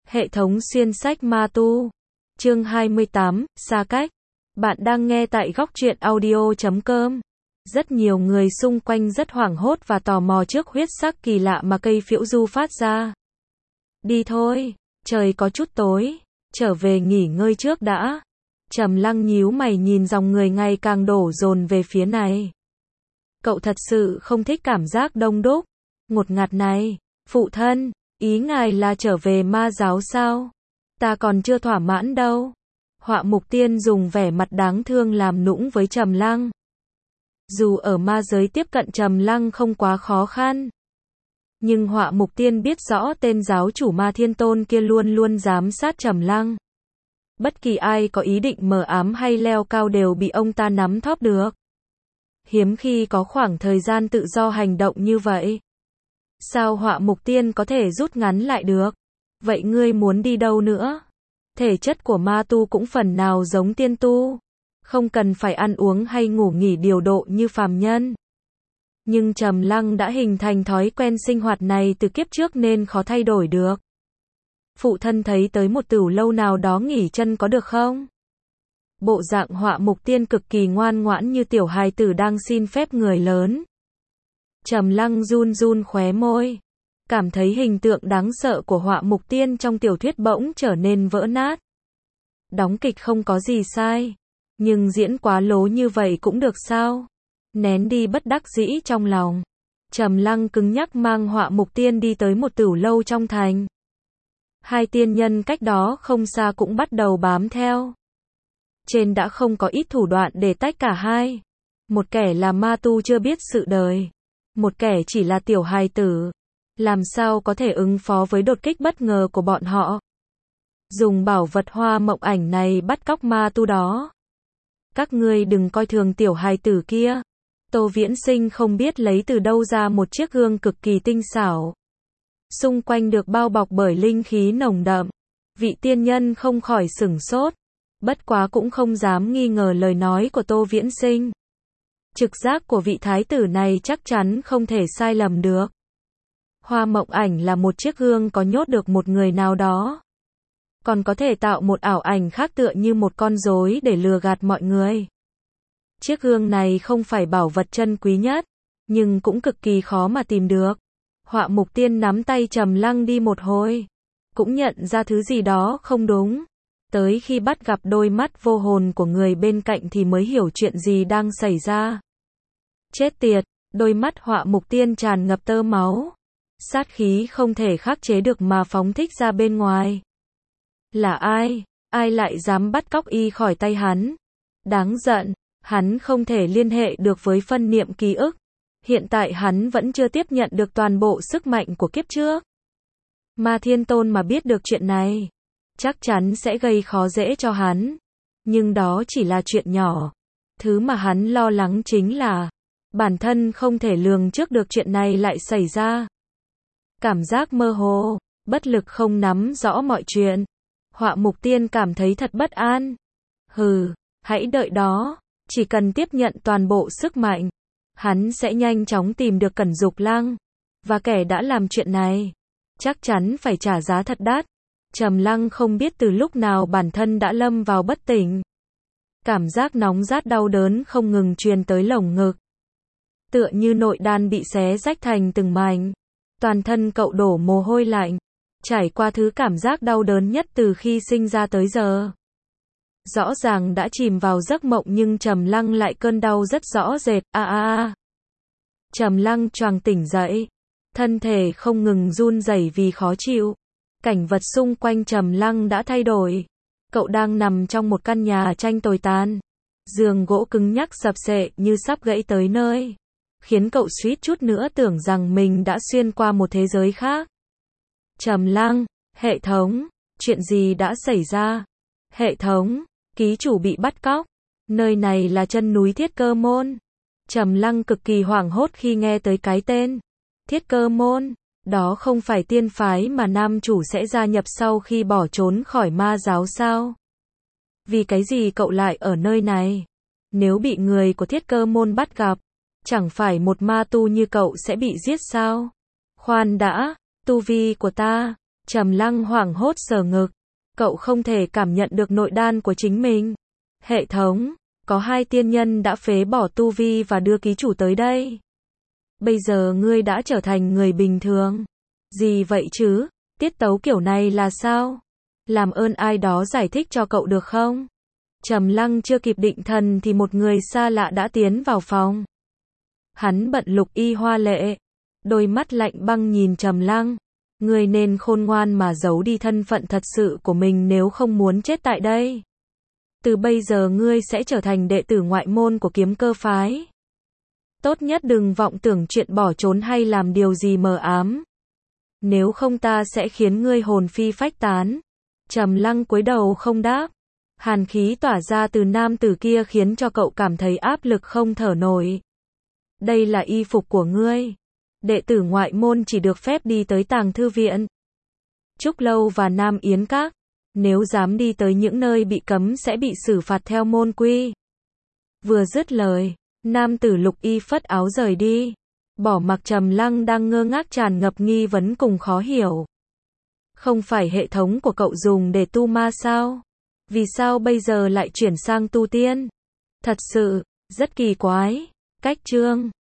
Hệ thống xuyên sách ma tu. Chương 28, xa cách. Bạn đang nghe tại góc truyện audio.com. Rất nhiều người xung quanh rất hoảng hốt và tò mò trước huyết sắc kỳ lạ mà cây phiễu du phát ra. Đi thôi, trời có chút tối, trở về nghỉ ngơi trước đã. Trầm Lăng nhíu mày nhìn dòng người ngày càng đổ dồn về phía này. Cậu thật sự không thích cảm giác đông đúc, ngột ngạt này. Phụ thân, ý ngài là trở về ma giáo sao? Ta còn chưa thỏa mãn đâu. Họa Mục Tiên dùng vẻ mặt đáng thương làm nũng với Trầm Lăng. Dù ở ma giới tiếp cận Trầm Lăng không quá khó khăn, nhưng Họa Mục Tiên biết rõ tên giáo chủ Ma Thiên Tôn kia luôn luôn giám sát Trầm Lăng. Bất kỳ ai có ý định mờ ám hay leo cao đều bị ông ta nắm thóp được. Hiếm khi có khoảng thời gian tự do hành động như vậy. Sao Họa Mục Tiên có thể rút ngắn lại được? Vậy ngươi muốn đi đâu nữa? Thể chất của ma tu cũng phần nào giống tiên tu, không cần phải ăn uống hay ngủ nghỉ điều độ như phàm nhân. Nhưng Trầm Lăng đã hình thành thói quen sinh hoạt này từ kiếp trước nên khó thay đổi được. Phụ thân thấy tới một tửu lâu nào đó nghỉ chân có được không? Bộ dạng Họa Mục Tiên cực kỳ ngoan ngoãn như tiểu hài tử đang xin phép người lớn. Trầm Lăng run run khóe môi, cảm thấy hình tượng đáng sợ của Họa Mục Tiên trong tiểu thuyết bỗng trở nên vỡ nát. Đóng kịch không có gì sai, nhưng diễn quá lố như vậy cũng được sao? Nén đi bất đắc dĩ trong lòng, Trầm Lăng cứng nhắc mang Họa Mục Tiên đi tới một tửu lâu trong thành. Hai tiên nhân cách đó không xa cũng bắt đầu bám theo. Trên đã không có ít thủ đoạn để tách cả hai. Một kẻ là ma tu chưa biết sự đời, một kẻ chỉ là tiểu hài tử. Làm sao có thể ứng phó với đột kích bất ngờ của bọn họ? Dùng bảo vật Hoa Mộng Ảnh này bắt cóc ma tu đó. Các ngươi đừng coi thường tiểu hài tử kia. Tô Viễn Sinh không biết lấy từ đâu ra một chiếc gương cực kỳ tinh xảo. Xung quanh được bao bọc bởi linh khí nồng đậm. Vị tiên nhân không khỏi sửng sốt. Bất quá cũng không dám nghi ngờ lời nói của Tô Viễn Sinh. Trực giác của vị thái tử này chắc chắn không thể sai lầm được. Hoa Mộng Ảnh là một chiếc gương có nhốt được một người nào đó. Còn có thể tạo một ảo ảnh khác tựa như một con rối để lừa gạt mọi người. Chiếc gương này không phải bảo vật chân quý nhất, nhưng cũng cực kỳ khó mà tìm được. Họa Mục Tiên nắm tay Trầm Lăng đi một hồi, cũng nhận ra thứ gì đó không đúng. Tới khi bắt gặp đôi mắt vô hồn của người bên cạnh thì mới hiểu chuyện gì đang xảy ra. Chết tiệt, đôi mắt Họa Mục Tiên tràn ngập tơ máu. Sát khí không thể khắc chế được mà phóng thích ra bên ngoài. Là ai? Ai lại dám bắt cóc y khỏi tay hắn? Đáng giận, hắn không thể liên hệ được với phân niệm ký ức. Hiện tại hắn vẫn chưa tiếp nhận được toàn bộ sức mạnh của kiếp trước. Ma Thiên Tôn mà biết được chuyện này, chắc chắn sẽ gây khó dễ cho hắn. Nhưng đó chỉ là chuyện nhỏ. Thứ mà hắn lo lắng chính là bản thân không thể lường trước được chuyện này lại xảy ra. Cảm giác mơ hồ, bất lực không nắm rõ mọi chuyện. Họa Mục Tiên cảm thấy thật bất an. Hừ, hãy đợi đó, chỉ cần tiếp nhận toàn bộ sức mạnh, hắn sẽ nhanh chóng tìm được Cẩn Dục Lăng. Và kẻ đã làm chuyện này, chắc chắn phải trả giá thật đắt. Trầm Lăng không biết từ lúc nào bản thân đã lâm vào bất tỉnh. Cảm giác nóng rát đau đớn không ngừng truyền tới lồng ngực. Tựa như nội đan bị xé rách thành từng mảnh. Toàn thân cậu đổ mồ hôi lạnh, trải qua thứ cảm giác đau đớn nhất từ khi sinh ra tới giờ. Rõ ràng đã chìm vào giấc mộng nhưng Trầm Lăng lại cơn đau rất rõ rệt. Trầm Lăng choàng tỉnh dậy, thân thể không ngừng run rẩy vì khó chịu. Cảnh vật xung quanh Trầm Lăng đã thay đổi. Cậu đang nằm trong một căn nhà tranh tồi tàn. Giường gỗ cứng nhắc sập xệ như sắp gãy tới nơi, khiến cậu suýt chút nữa tưởng rằng mình đã xuyên qua một thế giới khác. Trầm Lăng, hệ thống, chuyện gì đã xảy ra? Hệ thống, ký chủ bị bắt cóc. Nơi này là chân núi Thiết Cơ Môn. Trầm Lăng cực kỳ hoảng hốt khi nghe tới cái tên Thiết Cơ Môn. Đó không phải tiên phái mà nam chủ sẽ gia nhập sau khi bỏ trốn khỏi ma giáo sao? Vì cái gì cậu lại ở nơi này? Nếu bị người của Thiết Cơ Môn bắt gặp, chẳng phải một ma tu như cậu sẽ bị giết sao? Khoan đã, tu vi của ta Trầm Lăng hoảng hốt sờ ngực. Cậu không thể cảm nhận được nội đan của chính mình. Hệ thống, có 2 tiên nhân đã phế bỏ tu vi và đưa ký chủ tới đây. Bây giờ ngươi đã trở thành người bình thường. Gì vậy chứ? Tiết tấu kiểu này là sao? Làm ơn ai đó giải thích cho cậu được không? Trầm Lăng chưa kịp định thần thì một người xa lạ đã tiến vào phòng. Hắn bận Lục Y hoa lệ. Đôi mắt lạnh băng nhìn Trầm Lăng. Ngươi nên khôn ngoan mà giấu đi thân phận thật sự của mình nếu không muốn chết tại đây. Từ bây giờ ngươi sẽ trở thành đệ tử ngoại môn của Kiếm Cơ phái. Tốt nhất đừng vọng tưởng chuyện bỏ trốn hay làm điều gì mờ ám. Nếu không ta sẽ khiến ngươi hồn phi phách tán. Trầm Lăng cúi đầu không đáp. Hàn khí tỏa ra từ nam tử kia khiến cho cậu cảm thấy áp lực không thở nổi. Đây là y phục của ngươi. Đệ tử ngoại môn chỉ được phép đi tới Tàng Thư Viện, Trúc Lâu và Nam Yến Các. Nếu dám đi tới những nơi bị cấm sẽ bị xử phạt theo môn quy. Vừa dứt lời, nam tử Lục Y phất áo rời đi. Bỏ mặc Trầm Lăng đang ngơ ngác tràn ngập nghi vấn cùng khó hiểu. Không phải hệ thống của cậu dùng để tu ma sao? Vì sao bây giờ lại chuyển sang tu tiên? Thật sự, rất kỳ quái. Cách chương